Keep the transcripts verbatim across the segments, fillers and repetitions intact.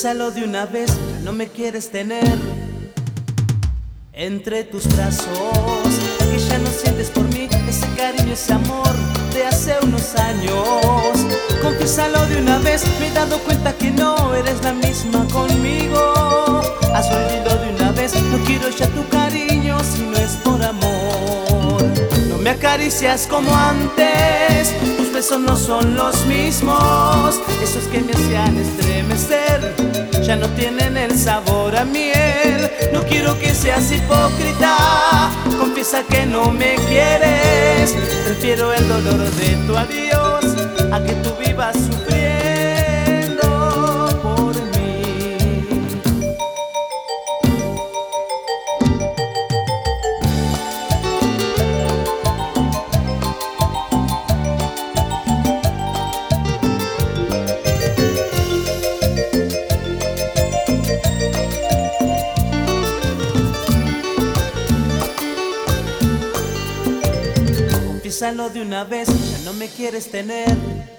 Confiésalo de una vez, ya no me quieres tener entre tus brazos, que ya no sientes por mí ese cariño, ese amor de hace unos años. Confiésalo de una vez, me he dado cuenta que no eres la misma conmigo. Hazlo olvido de una vez, no quiero ya tu cariño si no es por amor. No me acaricias como antes, tus besos no son los mismos. Esos que me hacían estremecer ya no tienen el sabor a miel. No quiero que seas hipócrita, confiesa que no me quieres. Prefiero el dolor de tu adiós a que tú vivas sufriendo por mí. Confiésalo de una vez, ya no me quieres tener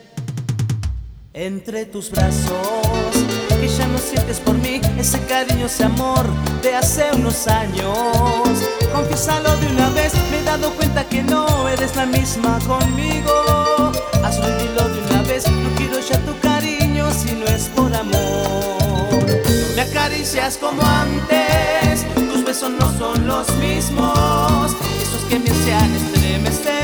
entre tus brazos, que ya no sientes por mí ese cariño, ese amor de hace unos años. Confiésalo de una vez, me he dado cuenta que no eres la misma conmigo. Hazlo y dilo de una vez, no quiero ya tu cariño si no es por amor. No me acaricias como antes, tus besos no son los mismos. Esos que me hacían estremecer